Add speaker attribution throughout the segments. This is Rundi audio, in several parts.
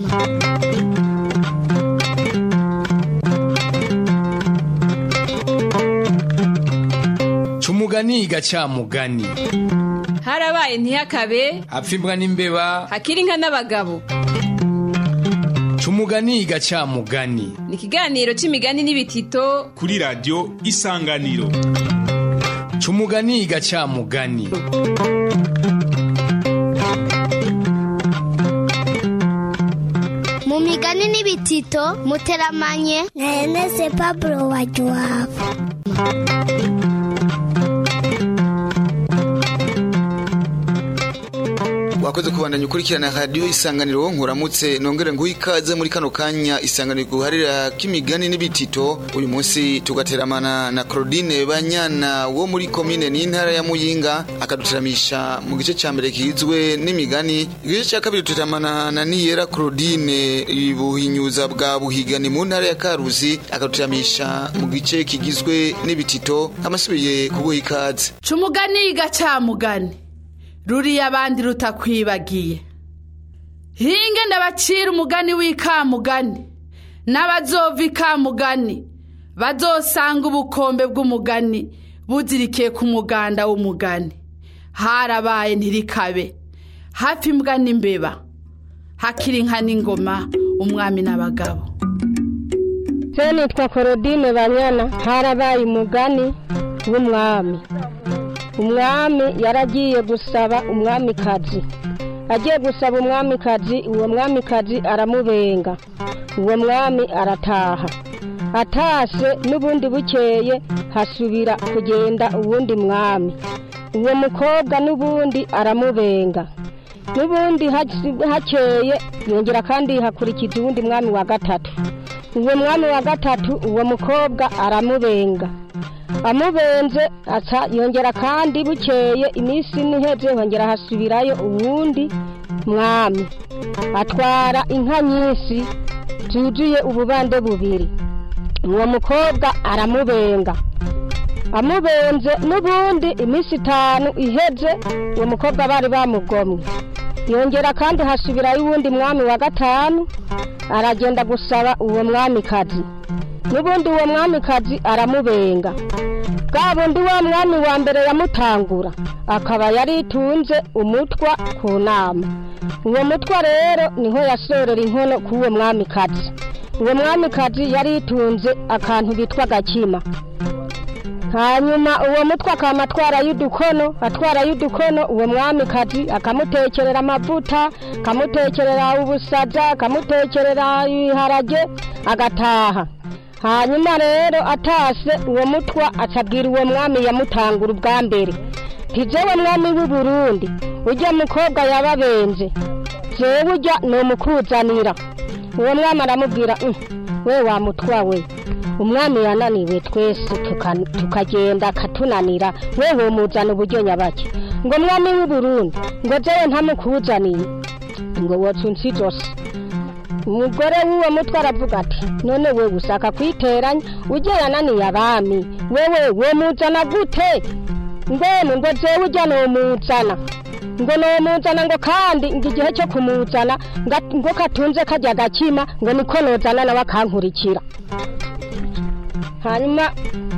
Speaker 1: Cumugani gacamugani.
Speaker 2: Harabaye ntihakabe,
Speaker 1: hapfimbwa n'imbeba,
Speaker 2: hakiri inka n'abagabo.
Speaker 1: Cumugani gacamugani.
Speaker 2: Ni ikiganiro c'imigani n'ibitito
Speaker 3: kuri radio Isanganiro.
Speaker 1: Cumugani gacamugani.
Speaker 4: Mu migani n'ibitito muteramanye na Ernest Pablo Wajuwabo.
Speaker 5: Wakoze kubandanya ukurikirana radio Isanganiro, nkuramutse nongere nguha ikaze muri kano kanya Isanganiro guharira k'imigani n'ibitito. Uyu munsi tugateramana na Claudine Banyana wo muri commune n'intara ya Muyinga, akaduteramisha mu gice ca mbere kizwe n'imigani. Igice ca kabiri tuteramana na Niyera Claudine ibuhinyuza bwa Buhigani mu ntara ya Karusi, akaduteramisha mu gice kigizwe n'ibitito. Amasubiye kuguha ikaze.
Speaker 6: Cumugani gacamugani. Ruriya abandi rutakwibagiye. Hinge ndabacira umugani w'ikamugani, n'abazova ikamugani bazosanga ubukombe bw'umugani buzirikiye ku muganda w'umugani. Harabaye ntirikabe, hafi imbwa n'imbeba, hakiri inka n'ingoma, umwami n'abagabo.
Speaker 7: Nitwa Claudine Banyana. Harabaye umugani w'umwami. Umwami yaragiye gusaba umwamikazi. Agiye gusaba umwamikazi, uwo mwamikazi aramubenga. Uwo mwami arataha. Atashe n'ubundi bukeye hasubira kugenda uwundi mwami. Uwo mukobwa n'ubundi aramubenga. N'ubundi hakeye yongera kandi hakurikije uwundi mwami wa gatatu. Uwo mwami wa gatatu uwo mukobwa aramubenga. Amubenze aca yongera kandi bukeye iminsi niheze hongera hasubirayo uwundi mwami. Atwara inka nyinshi zuzuye ububande bubiri. Uwo mukobwa aramubenga. Amubenze n'ubundi iminsi 5 iheze, uwo mukobwa bari bamugomwe. Yongera kandi hasubirayo uwundi mwami wa gatanu, aragenda gusaba uwo mwamikazi. N'ubundi uwo mwamikazi aramubenga. Bwabundi wa mwami wa mbere yamutangura akaba yaritunze umutwa ku nama. Uwo mutwa rero niho yasorera inkono k'uwo mwamikazi. Uwo mwamikazi yaritunze akantu bitwa gakima. Hanyuma uwo mutwa akamatwara y'udukono, uwo mwamikazi akamutekerera amavuta, akamutekerera ubusaza, akamutekerera ibiharage, agataha. Hanyuma rero atase uwo mutwa acabwira uwo mwami yamutangura ubwa mbere, "Tijewe mwami w'u Burundi, ujya mukobwa yababenze, jewe ujya nomukuzanira." Uwo mwami aramubwira, "We wa mutwa we, umwami yananiwe twese tukagenda akatunanira, we womuzana uburyo nyabaki. Ngo mwami w'u Burundi, ngo jewe ntamukuzaniye, ngo wocunsi zose." Umugore w'uwo mutwe aravuga ati, "None we usaka kwiteranya, ujye yananiye abami, wewe womuzana gute? Ngo jewe ujya nomuzana, ngo nomuzana ngo kandi ngo igihe cyo kumuzana ngo katunze kajya gakima, ngo niko nozana nawe akankurikira." Hanyuma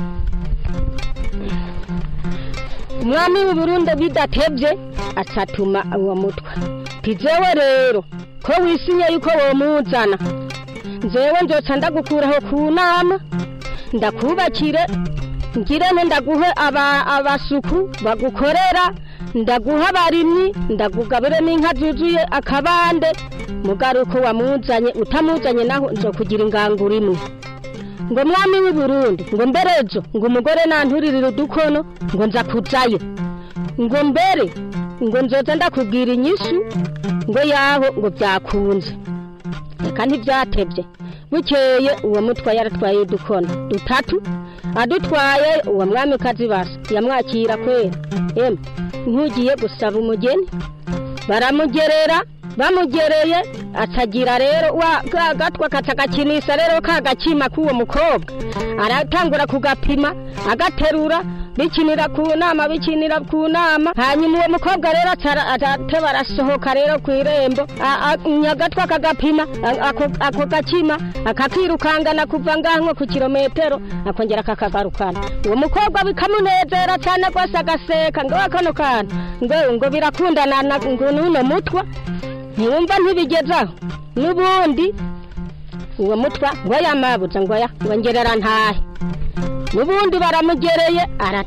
Speaker 7: umwami w'u Burundi bidatevye acatuma uwo mutwe, "Tijewe rero ko wisinye yuko womuzana, njewe nzoca ndagukuraho ku nama, ndakubakire, ngirene ndaguhe abasuku bagukorera, ndaguha abarimyi, ndagugabire n'inka zuzuye akabande, mugaruko wamuzanye, utamuzanye naho nzokugira ingangura imwe." Ngo mwami w'u Burundi, ngo mberejo, ngo umugore nanturirira udukono, ngo nza kuzayo, ngo mbere ngo nzoza ndakubwira inyishu, ngo yaho ngo byakunze. Reka ntibyatevye. Bukeye uwo mutwa yaratwaye udukono 3, adutwaye uwo mwamikazi basa yamwakira kwera. Ntugiye gusaba umugeni, baramugerera, bamugereye atagira rero wa gatwa katagakinisa rero kagakima k'uwo mukobwa, aratangura kugapima, agaterura, bikinira ku nama hanyuma uwo mukobwa rero arateba arasohoka rero ku irembo nyagatwa akagapima ako gakima akakirukangana kuva ngaho ku kilometero akongera akakagarukana uwo mukobwa bikamunezera cyane rwose agaseka ngo kano kana ngo birakundana ngo nuno mutwa ntiwumva ntibigezaho n'ubundi uwo mutwa ngo yamabuza ngo ngerera ntahe n'ubundi baramugereye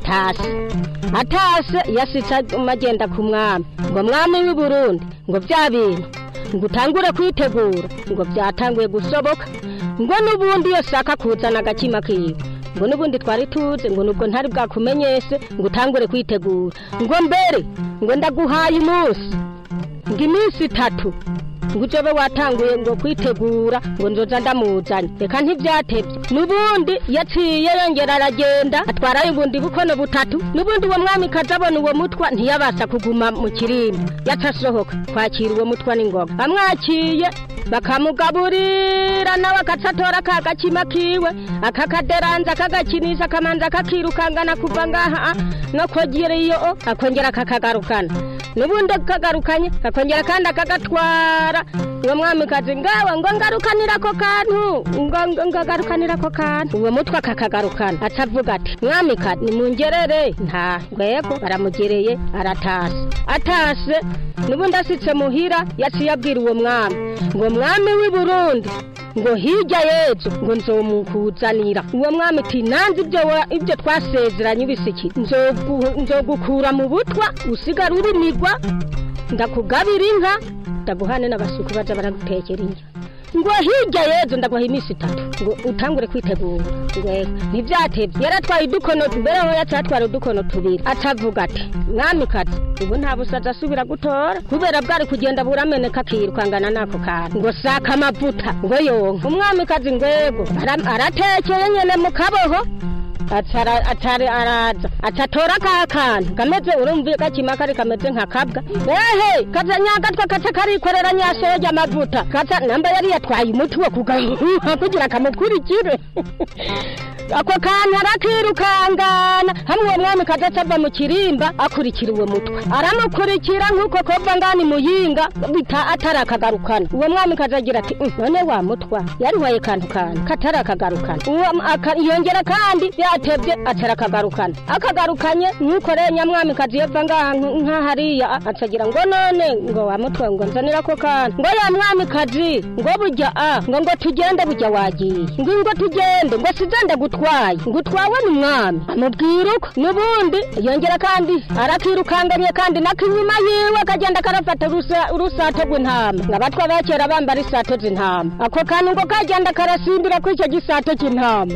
Speaker 7: atase yasitse amagenda ku mwami ngo mwami w'i Burundi ngo bya bintu ngo utangure kwitegura ngo byatanguye gusoboka ngo n'ubundi yose akakuzana agakima kiwe ngo n'ubundi twari tuze ngo nubwo ntari bwakumenyese ngo utangure kwitegura ngo mbere ngo ndaguhaye umunsi ngo iminsi 3 ngo ujobe watanguye ngo kwitegura ngo nzoza ndamuzanye reka ntibyatebye n'ubundi yaciye yongera aragenda atwara ubundi bukono 3 n'ubundi uwo mwami kazabona uwo mutwa ntiyabasha kuguma mu kirimba yacasohoka kwakira uwo mutwa n'ingoga amwakiye bakamugaburira nawe akacatora kagakima kiwe akakaderanza akagakinisha akamanza akakirukangana kuva ngaha no kogera iyo akongera akakagarukana n'ubundi akagarukanye akongera kandi akagatwara uwo mwami kazi ngawe ngo ngarukanira ko kantu ngo ngagarukanira ko kantu uwo mutwa akakagarukana atavuga ati mwami kazi nimungerere nta ngwego baramugereye atase n'ubundi asitse muhira yaciye abwira uwo mwami ngo mwami w'i Burundi ngo hirya yejo ngo nzomukuzanira uwo mwami ati nanze ibyo twasezeranye bisiki nzogukura mu butwa usigara urimigwa ndakugabira inka ndaguhane n'abasuku baza baragutekera inka ngo hirya yejo ndaguha iminsi 3 ngo utangure kwitegura ngwego ntibyatebye yaratwaye udukono mbere aho yatwara udukono 2 atavuga ati mwami kazi ubu nta busaza asubira gutora kubera bwari kugenda burameneka kirukangana nako kantu ngo saka amavuta ngo yonka umwami kazi ngwego aratekeye nyene mu kaboho araza atatora kakantu kameze urumviye gakima kari kameze nka kabwa ehe kazanyagatwa kaca karikorera nyashoje amavuta kaca namba yari yatwaye umuti wo kugahuha kugira kamukurikire ako kantu arakirukangana hamwe umwami kazacava mu kirimba akurikira uwo mutwa aramukurikira nk'uko kova ngani muyinga bita atarakagarukana uwo mwami kazagira ati none wa mutwa yariwaye kantu katarakagarukana uwo yongera kandi yatebye atarakagarukana akagarukanye nk'uko rero nyamwami kaziyeva ngaha nk'ahariya atagira ngo none ngo wa mutwa ngo nzanira ko kantu ngo ya mwami kazi ngo burya ngo tugende burya wagiye ngo tugende ngo sizende ngutwawe n'umwami amubwira uko n'ubundi yongera kandi arakirukanganye kandi nakinyuma yiwe kagenda karafata urusato rw'intama ngabatwa bakera bambara isato z'intama ako kantu ngo kagenda karasimbira kuri icyo gisato cy'intama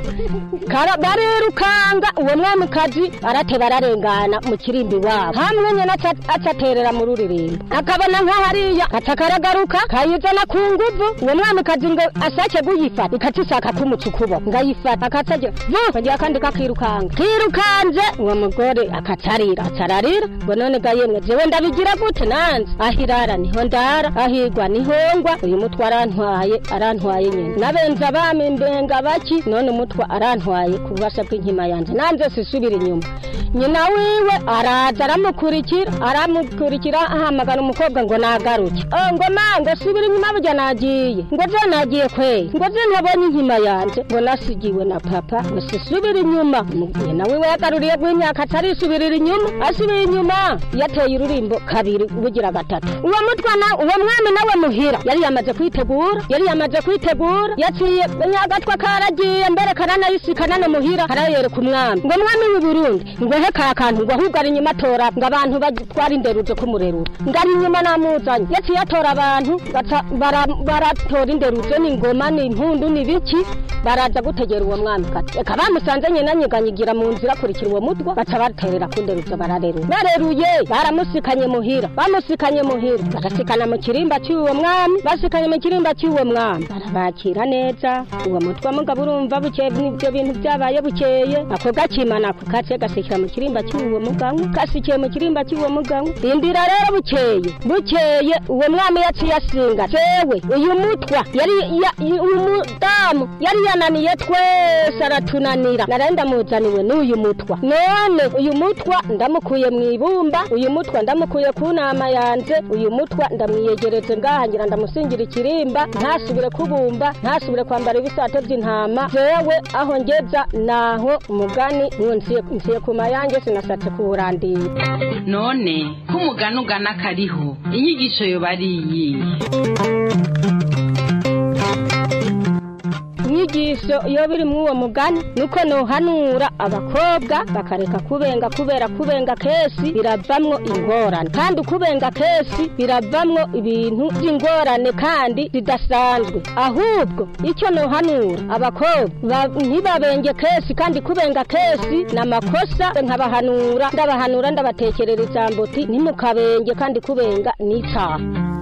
Speaker 7: barirukanga uwo mwami kazi arateba ararengana mu kirimbi wabo hamwe nyene acaterera mu ruririmbo akabona nk'ahariya atakaragaruka kayizana ku nguvu uwo mwami kazi ngo asake guyifata ikacishaka kumucukubo ngayifata akacagira vuba kandi kirukanze uwo mugore akacarira ngo none gayemwe jewe ndabigira gute nanze ahirara niho ndara ahigwa niho ngwa uyu mutwa arantwaye nyene nabenza abami mbenga baki none umutwa arantwaye kubasha bw'inkima yanje nanze sisubira inyuma nyina wiwe araza aramukurikira ahamagara umukobwa ngo nagaruke ngo mango subira inyuma burya nagiye ngo je nagiye kwe ngo je ntabonye inkima yanje ngo nasigiwe na papa ngo sisubira inyuma nyina wiwe yagaruriye gw'imyaka atarisubirira inyuma asubira inyuma yateye ururimbo kabiri bugira 3 uwo mutwa uwo mwami nawe muhira yari yamaze kwitegura yaciye nyagatwa karagiye mbere karanayisikana no muhira karayereka umwami ngo mwami w'i Burundi ngo heka kantu ngo ahubwo ari nyuma atora ngo abantu batwara inderuzo kumurerura ngari nyuma namuzanye yaciye atora abantu baratora inderuzo n'ingoma n'impundu n'ibiki baraza gutegera uwo mwami kati eka bamusanze nyene nyiganyigira mu nzira kurikira uwo mutwa baca baterera kunderuzo bareruye baramusikanye muhira bagasikana mu kirimba cy'uwo mwami barabakira neza uwo mutwa mugabo urumva bukeye n'ibyo bintu byabaye bukeye ako gakimana ku kace gasikira mu kirimba cy'uwo mugabo kasikiye mu kirimba cy'uwo mugabo indira rero bukeye uwo mwami yaciye asinga jewe uyu mutwa umudamu yari yarananiye twese aratunanira narenda muzaniwe n'uyu mutwa none uyu mutwa ndamukuye mu ibumba uyu mutwa ndamukuye ku nama yanze uyu mutwa ndamwiyegereze ngahangira ndamusingira ikirimba ntasubire kubumba ntasubire kwambara ibisato by'intama jewe aho ngeza naho umugani nsiye ku mayange sinashatse kuwurandira
Speaker 8: none ko umugani ugana kariho inyigisho yo bariyi
Speaker 7: inyigisho iyo biri muri uwo mugani nuko nohanura abakobwa bakareka kubenga kesi biravamwo ingorane kandi ukubenga kesi biravamwo ibintu by'ingorane kandi bidasanzwe ahubwo icyo nohanura abakobwa ntibabenge kesi kandi kubenga kesi n'amakosa ndabahanura ndabatekerera ijambo ti ntimukabenge kandi kubenga n'icyaha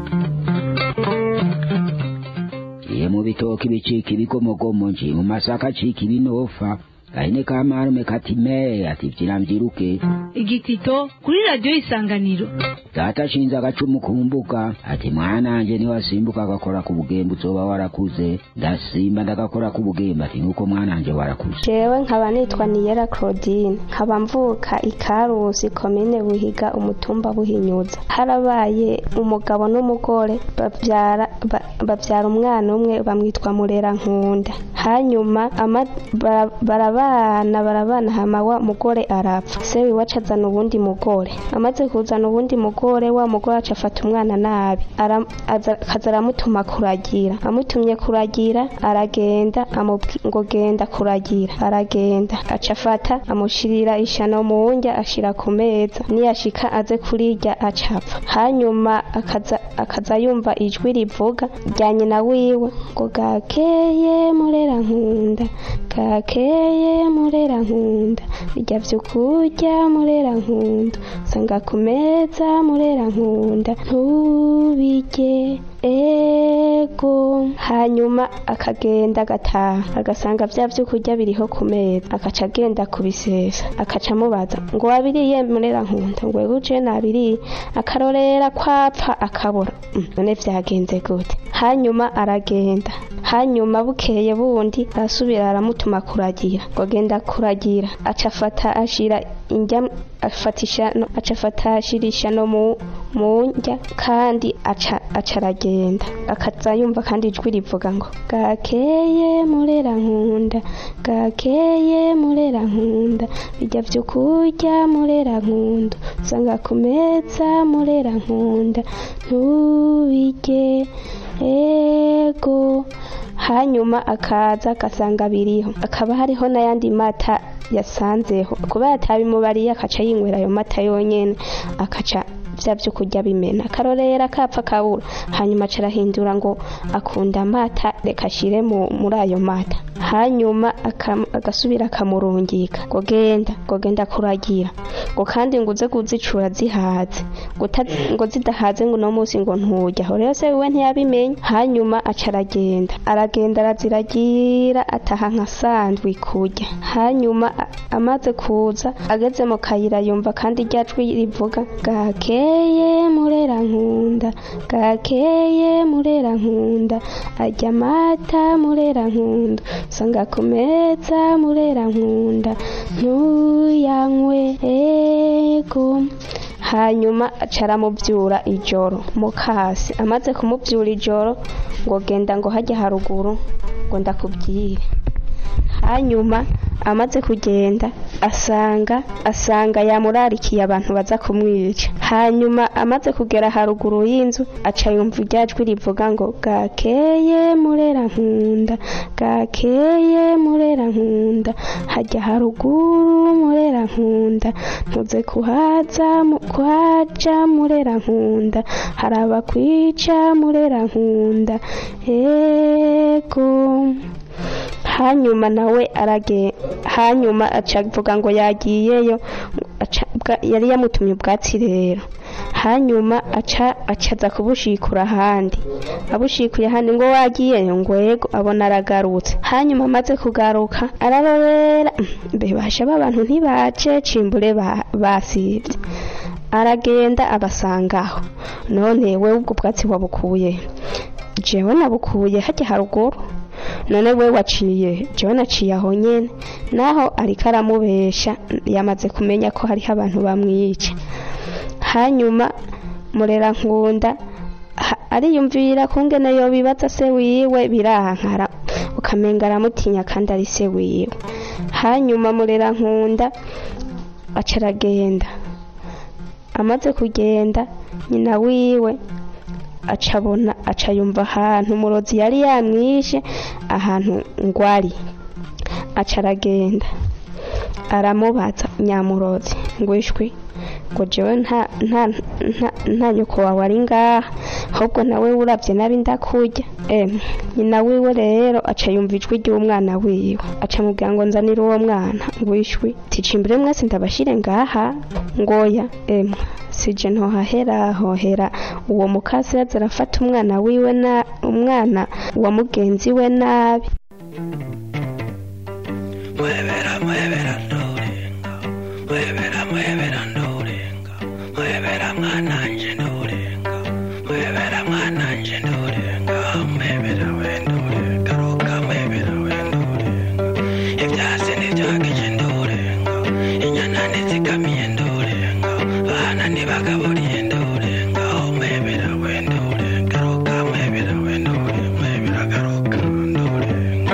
Speaker 9: mu bitoki bicika ibigomogomo nje mu masaka cika ibinofa Kaine kamarume katime ati vyiramvyiruke
Speaker 10: igitito kuri radio Isanganiro
Speaker 9: Data shinza agacumu kumbuka ati mwana anje ni wasimbuka agakora ku bugembe uzoba warakuze ndasimba ndagakora ku bugembe ati nuko mwana anje warakuze
Speaker 11: Jewe nkaba nitwa Niyera Claudine nkaba mvuka ikarusi komine Buhiga umutumba Buhinyuza harabaye umugabo n'umugore bavyara umwana umwe bamwitwa Murera Nkunda hanyuma barabana hama wa mugore arapfa se wiwaca azana ubundi mugore amaze kuzana ubundi mugore wa mugore aca afata umwana nabi akazaramutuma kuragira amutumye kuragira aragenda ngo genda kuragira aragenda aca afata amushirira ishano muwunja ashira ku meza niyashika aze kurirya acapfa hanyuma akaza yumva ijwi rivuga rya nyina wiwe ngo gakeye Murera Nkunda gakeye Murera Nkunda bijya vyukurya Murera Nkunda sanga kumeza Murera Nkunda ntubirye ego hanyuma akagenda gataha agasanga vya vyukurya biriho ku meza akaca agenda kubisesa akaca mubaza ngo wabiriye Murera Nkunda ngo uje nabiriye akarorera kwapfa akabura none vyagenze gute hanyuma aragenda hanyuma bukeye bundi arasubira aramutuma kuragira ngo genda kuragira acafata ashira injya acafata ashirisha no munjya kandi acaragenda akaza yumva kandi ijwi rivuga ngo gakeye Murera Nkunda gakeye Murera Nkunda bijya vyukurya Murera Nkunda usanga kumeza Murera Nkunda ntubirye ego hanyuma akaza agasanga biriho akaba hariho n'ayandi mata yasanzeho kuba yatabimubariye akaca yinywera ayo mata yonyene akaca vya vyukurya bimena akarorera kapfa kabura hanyuma carahindura ngo akunda amata reka ashire muri ayo mata hanyuma agasubira akamurungika ngo genda kuragira ngo kandi nguze kuzicura zihaze ngo zidahaze ngo no musi ngo nturya aho rero se wiwe ntiyabimenya hanyuma aragenda araziragira ataha nka sandwi kurya hanyuma amaze kuza ageze mu kayira yumva kandi ryajwi rivuga gakeye Murera Nkunda gakeye Murera Nkunda ajya amata Murera Nkunda sanga kumeza Murera Nkunda ntuyanywe ego hanyuma acaramuvyura ijoro mukasi amaze kumuvyura ijoro ngo genda ngo hajya haruguru ngo ndakubwire hanyuma amaze kugenda asanga yamurarikiye abantu baza kumwica hanyuma amaze kugera haruguru y'inzu aca yumva iryajwi rivuga ngo gakeye Murera Nkunda gakeye Murera Nkunda hajya haruguru Murera Nkunda ntuze kuhaja Murera Nkunda haraba kwica Murera Nkunda ego hanyuma nawe hanyuma acavuga ngo yagiyeyo yari yamutumye ubwatsi rero hanyuma acaza kubushikura ahandi abushikuye ahandi ngo wagiyeyo ngo yego abona aragarutse hanyuma amaze kugaruka ararorera mbebasha abantu ntibace cimbure basivye aragenda abasangaho none we ubwo bwatsi wabukuye jewe nabukuye hajya haruguru none we waciye jewe naciye aho nyene naho ariko aramubesha yamaze kumenya ko hariho abantu bamwica. Hanyuma Murera Nkunda ariyumvira kungene yo bibaza se wiwe birahankara ukamenga aramutinya kandi ari se wiwe. Hanyuma Murera Nkunda acaragenda, amaze kugenda nyina wiwe acabona acayumva ahantu umurozi yari yamwishe ahantu ngwari. Acaragenda aramubaza Nyamurozi ngo ishwi ngo jewe nta nyoko wawe ari ngaha ahubwo nawe uravye nabi ndakurya. Nyina wiwe rero acayumva ijwi ry'umwana wiwe acamubwira ngo nzanire uwo mwana ngo ishwi ticimbire mwese ndabashire ngaha ngoya sije ntohahera hohera uwo mukasi yazarafata umwana wiwe na umwana wa mugenzi we nabi.
Speaker 12: Muevera ndorenga, muevera ndorenga, muevera mwananje ndorenga, muevera mwananje ndorenga, muevera wendorenga, roka muevera wendorenga, ivyase nivyageje ndorenga, inyana nizikamiye ndorenga, bana nibagaburiye ndorenga, muevera wendorenga, roka muevera wendorenga, muevera garoka ndorenga.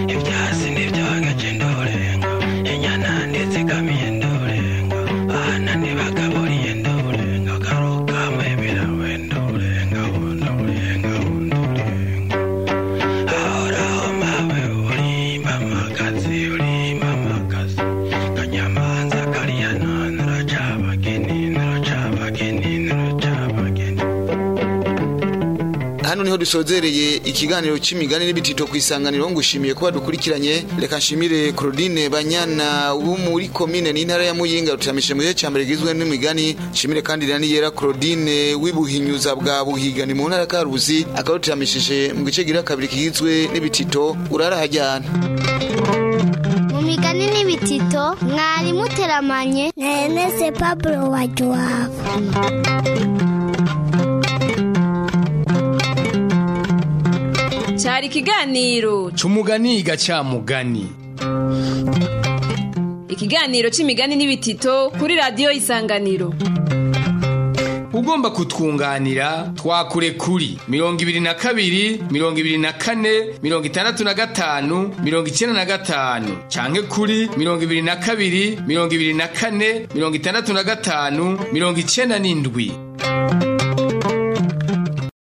Speaker 12: Inyana ndetse kamiye ndorenga, bana
Speaker 5: niho dusozereye ikiganiro c'imigani n'ibitito kw'isanganiro. Ngushimiye kuba dukurikiranye. Reka nshimire Claudine Banyana wo muri komine n'intara ya Muyinga rutamishije mu gihe cyambere gizwe n'imigani. Nshimire kandi Niyera Claudine wibuhinyuza bwa Buhigani mu ntara ya Karuzi akarutamishije mu gice gira kabiri kigizwe n'ibitito. Urara hajyana
Speaker 4: mu migani n'ibitito mwari muteramanye na Ernest Pablo Wajuwabo.
Speaker 2: Cyari ikiganiro
Speaker 1: c'umuganiga ca mugani.
Speaker 2: Ikiganiro c'imigani n'ibitito kuri radio Isanganiro.
Speaker 1: Ugomba kutwunganira twakure kuri 22 24 65 95 canke kuri 22 24 65 97.